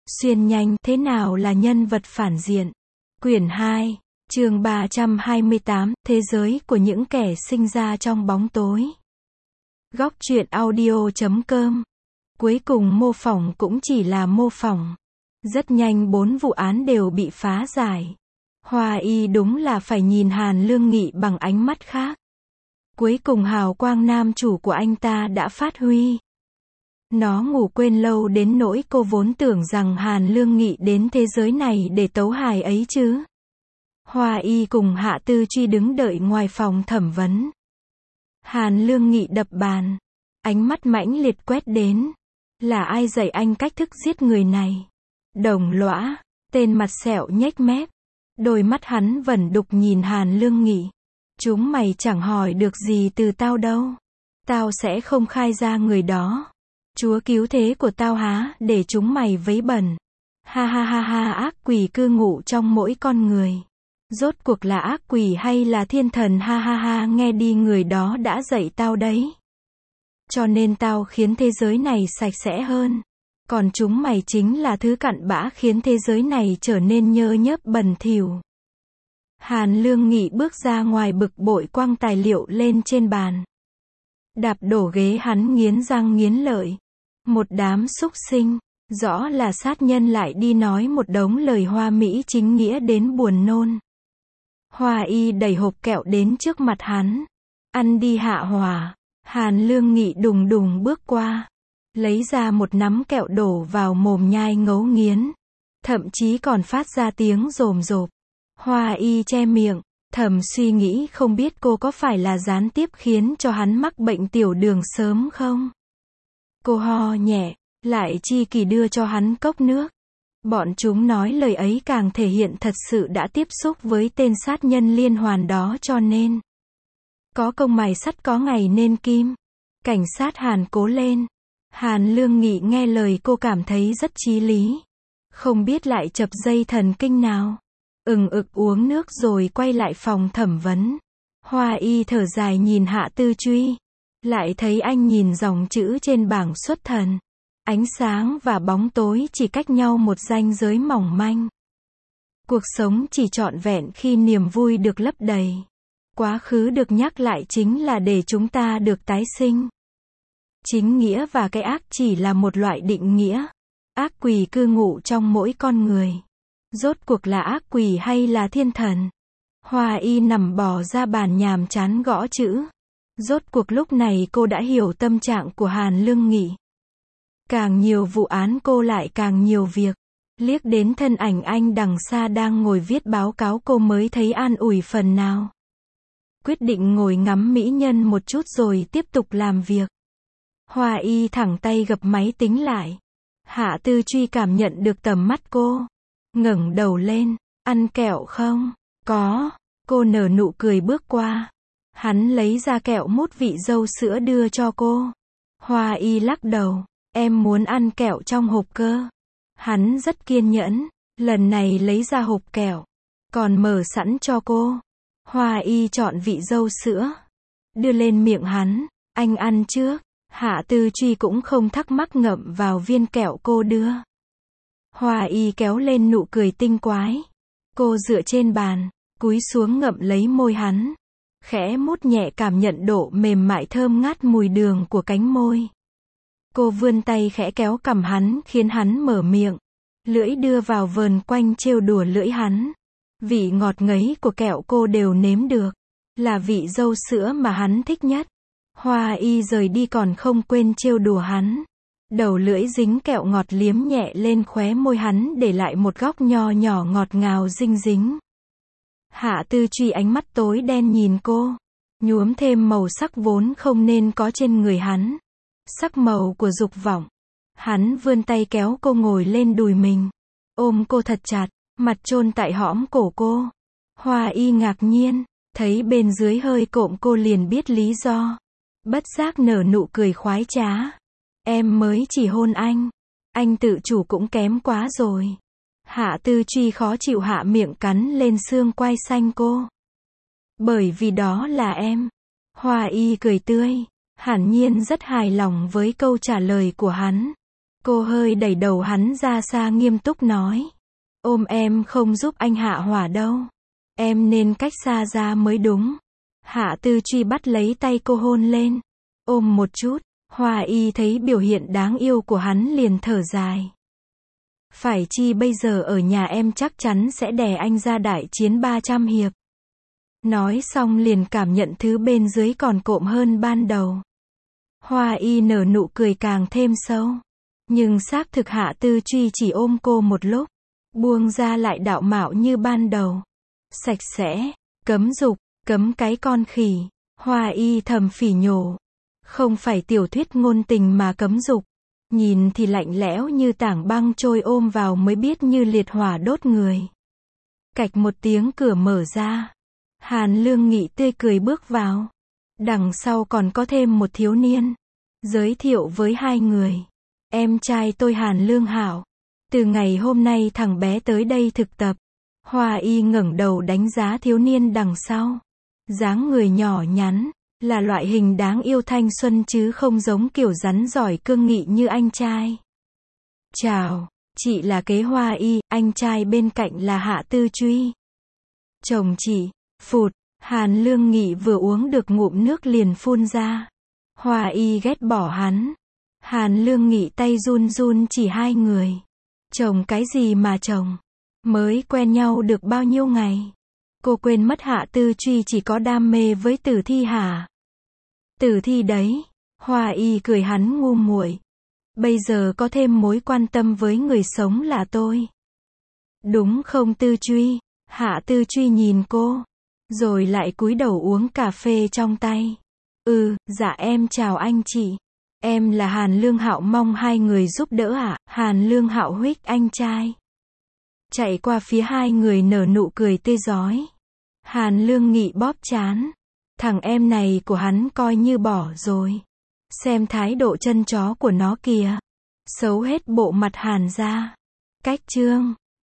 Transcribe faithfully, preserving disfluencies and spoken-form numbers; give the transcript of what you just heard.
Xuyên nhanh, thế nào là nhân vật phản diện? Quyển hai, chương ba trăm hai mươi tám, thế giới của những kẻ sinh ra trong bóng tối. Góc truyện audio chấm com. Cuối cùng mô phỏng cũng chỉ là mô phỏng. Rất nhanh bốn vụ án đều bị phá giải. Hoa Y đúng là phải nhìn Hàn Lương Nghị bằng ánh mắt khác. Cuối cùng hào quang nam chủ của anh ta đã phát huy. Nó ngủ quên lâu đến nỗi cô vốn tưởng rằng Hàn Lương Nghị đến thế giới này để tấu hài ấy chứ. Hoa Y cùng Hạ Tư Truy đứng đợi ngoài phòng thẩm vấn. Hàn Lương Nghị đập bàn. Ánh mắt mãnh liệt quét đến. Là ai dạy anh cách thức giết người này? Đồng lõa. Tên mặt sẹo nhếch mép. Đôi mắt hắn vẩn đục nhìn Hàn Lương Nghị. Chúng mày chẳng hỏi được gì từ tao đâu. Tao sẽ không khai ra người đó. Chúa cứu thế của tao há để chúng mày vấy bẩn. Ha ha ha ha, ác quỷ cư ngụ trong mỗi con người. Rốt cuộc là ác quỷ hay là thiên thần? Ha ha ha, nghe đi, người đó đã dạy tao đấy. Cho nên tao khiến thế giới này sạch sẽ hơn. Còn chúng mày chính là thứ cặn bã khiến thế giới này trở nên nhơ nhớp bẩn thỉu. Hàn Lương Nghị bước ra ngoài bực bội quăng tài liệu lên trên bàn. Đạp đổ ghế, hắn nghiến răng nghiến lợi. Một đám súc sinh, rõ là sát nhân lại đi nói một đống lời hoa mỹ chính nghĩa đến buồn nôn. Hoa Y đẩy hộp kẹo đến trước mặt hắn. Ăn đi Hạ Hòa. Hàn Lương Nghị đùng đùng bước qua. Lấy ra một nắm kẹo đổ vào mồm nhai ngấu nghiến. Thậm chí còn phát ra tiếng rồm rộp. Hoa Y che miệng, thầm suy nghĩ không biết cô có phải là gián tiếp khiến cho hắn mắc bệnh tiểu đường sớm không? Cô ho nhẹ, lại chi kỳ đưa cho hắn cốc nước. Bọn chúng nói lời ấy càng thể hiện thật sự đã tiếp xúc với tên sát nhân liên hoàn đó, cho nên có công mài sắt có ngày nên kim. Cảnh sát Hàn cố lên. Hàn Lương Nghị nghe lời cô cảm thấy rất chí lý. Không biết lại chập dây thần kinh nào. Ừng ực uống nước rồi quay lại phòng thẩm vấn. Hoa Y thở dài nhìn Hạ Tư Truy. Lại thấy anh nhìn dòng chữ trên bảng xuất thần. Ánh sáng và bóng tối chỉ cách nhau một ranh giới mỏng manh. Cuộc sống chỉ trọn vẹn khi niềm vui được lấp đầy. Quá khứ được nhắc lại chính là để chúng ta được tái sinh. Chính nghĩa và cái ác chỉ là một loại định nghĩa. Ác quỷ cư ngụ trong mỗi con người. Rốt cuộc là ác quỷ hay là thiên thần? Hoa Y nằm bò ra bàn nhàm chán gõ chữ. Rốt cuộc lúc này cô đã hiểu tâm trạng của Hàn Lương Nghị. Càng nhiều vụ án cô lại càng nhiều việc. Liếc đến thân ảnh anh đằng xa đang ngồi viết báo cáo cô mới thấy an ủi phần nào. Quyết định ngồi ngắm mỹ nhân một chút rồi tiếp tục làm việc. Hoa Y thẳng tay gập máy tính lại. Hạ Tư Truy cảm nhận được tầm mắt cô. Ngẩng đầu lên. Ăn kẹo không? Có. Cô nở nụ cười bước qua. Hắn lấy ra kẹo mút vị dâu sữa đưa cho cô. Hoa Y lắc đầu. Em muốn ăn kẹo trong hộp cơ. Hắn rất kiên nhẫn. Lần này lấy ra hộp kẹo. Còn mở sẵn cho cô. Hoa Y chọn vị dâu sữa. Đưa lên miệng hắn. Anh ăn trước. Hạ Tư Truy cũng không thắc mắc ngậm vào viên kẹo cô đưa. Hoa Y kéo lên nụ cười tinh quái. Cô dựa trên bàn, cúi xuống ngậm lấy môi hắn. Khẽ mút nhẹ cảm nhận độ mềm mại thơm ngát mùi đường của cánh môi. Cô vươn tay khẽ kéo cằm hắn khiến hắn mở miệng. Lưỡi đưa vào vờn quanh trêu đùa lưỡi hắn. Vị ngọt ngấy của kẹo cô đều nếm được. Là vị dâu sữa mà hắn thích nhất. Hoa Y rời đi còn không quên trêu đùa hắn. Đầu lưỡi dính kẹo ngọt liếm nhẹ lên khóe môi hắn để lại một góc nho nhỏ ngọt ngào dinh dính. Hạ Tư Truy ánh mắt tối đen nhìn cô. Nhuốm thêm màu sắc vốn không nên có trên người hắn. Sắc màu của dục vọng. Hắn vươn tay kéo cô ngồi lên đùi mình. Ôm cô thật chặt, mặt chôn tại hõm cổ cô. Hoa Y ngạc nhiên, thấy bên dưới hơi cộm cô liền biết lý do. Bất giác nở nụ cười khoái trá. Em mới chỉ hôn anh. Anh tự chủ cũng kém quá rồi. Hạ Tư Truy khó chịu hạ miệng cắn lên xương quai xanh cô. Bởi vì đó là em. Hoa Y cười tươi. Hẳn nhiên rất hài lòng với câu trả lời của hắn. Cô hơi đẩy đầu hắn ra xa nghiêm túc nói. Ôm em không giúp anh hạ hỏa đâu. Em nên cách xa ra mới đúng. Hạ Tư Truy bắt lấy tay cô hôn lên. Ôm một chút. Hoa Y thấy biểu hiện đáng yêu của hắn liền thở dài. Phải chi bây giờ ở nhà em chắc chắn sẽ đè anh ra đại chiến ba trăm hiệp. Nói xong liền cảm nhận thứ bên dưới còn cộm hơn ban đầu. Hoa Y nở nụ cười càng thêm sâu. Nhưng xác thực Hạ Tư Truy chỉ ôm cô một lúc. Buông ra lại đạo mạo như ban đầu. Sạch sẽ, cấm dục, cấm cái con khỉ. Hoa Y thầm phỉ nhổ. Không phải tiểu thuyết ngôn tình mà cấm dục. Nhìn thì lạnh lẽo như tảng băng trôi, ôm vào mới biết như liệt hỏa đốt người. Cạch một tiếng cửa mở ra. Hàn Lương Nghị tươi cười bước vào. Đằng sau còn có thêm một thiếu niên. Giới thiệu với hai người. Em trai tôi Hàn Lương Hạo. Từ ngày hôm nay thằng bé tới đây thực tập. Hoa Y ngẩng đầu đánh giá thiếu niên đằng sau. Dáng người nhỏ nhắn. Là loại hình đáng yêu thanh xuân chứ không giống kiểu rắn giỏi cương nghị như anh trai. Chào, chị là kế Hoa Y, anh trai bên cạnh là Hạ Tư Truy. Chồng chị, phụt, Hàn Lương Nghị vừa uống được ngụm nước liền phun ra. Hoa Y ghét bỏ hắn. Hàn Lương Nghị tay run run chỉ hai người. Chồng cái gì mà chồng? Mới quen nhau được bao nhiêu ngày? Cô quên mất Hạ Tư Truy chỉ có đam mê với Tử Thi hả? Tử Thi đấy. Hoa Y cười hắn ngu muội. Bây giờ có thêm mối quan tâm với người sống là tôi. Đúng không Tư Truy? Hạ Tư Truy nhìn cô. Rồi lại cúi đầu uống cà phê trong tay. Ừ, dạ em chào anh chị. Em là Hàn Lương Hạo, mong hai người giúp đỡ ạ. À? Hàn Lương Hạo huých anh trai. Chạy qua phía hai người nở nụ cười tươi rói. Hàn Lương Nghị bóp trán. Thằng em này của hắn coi như bỏ rồi. Xem thái độ chân chó của nó kìa. Xấu hết bộ mặt Hàn ra. Cách chương.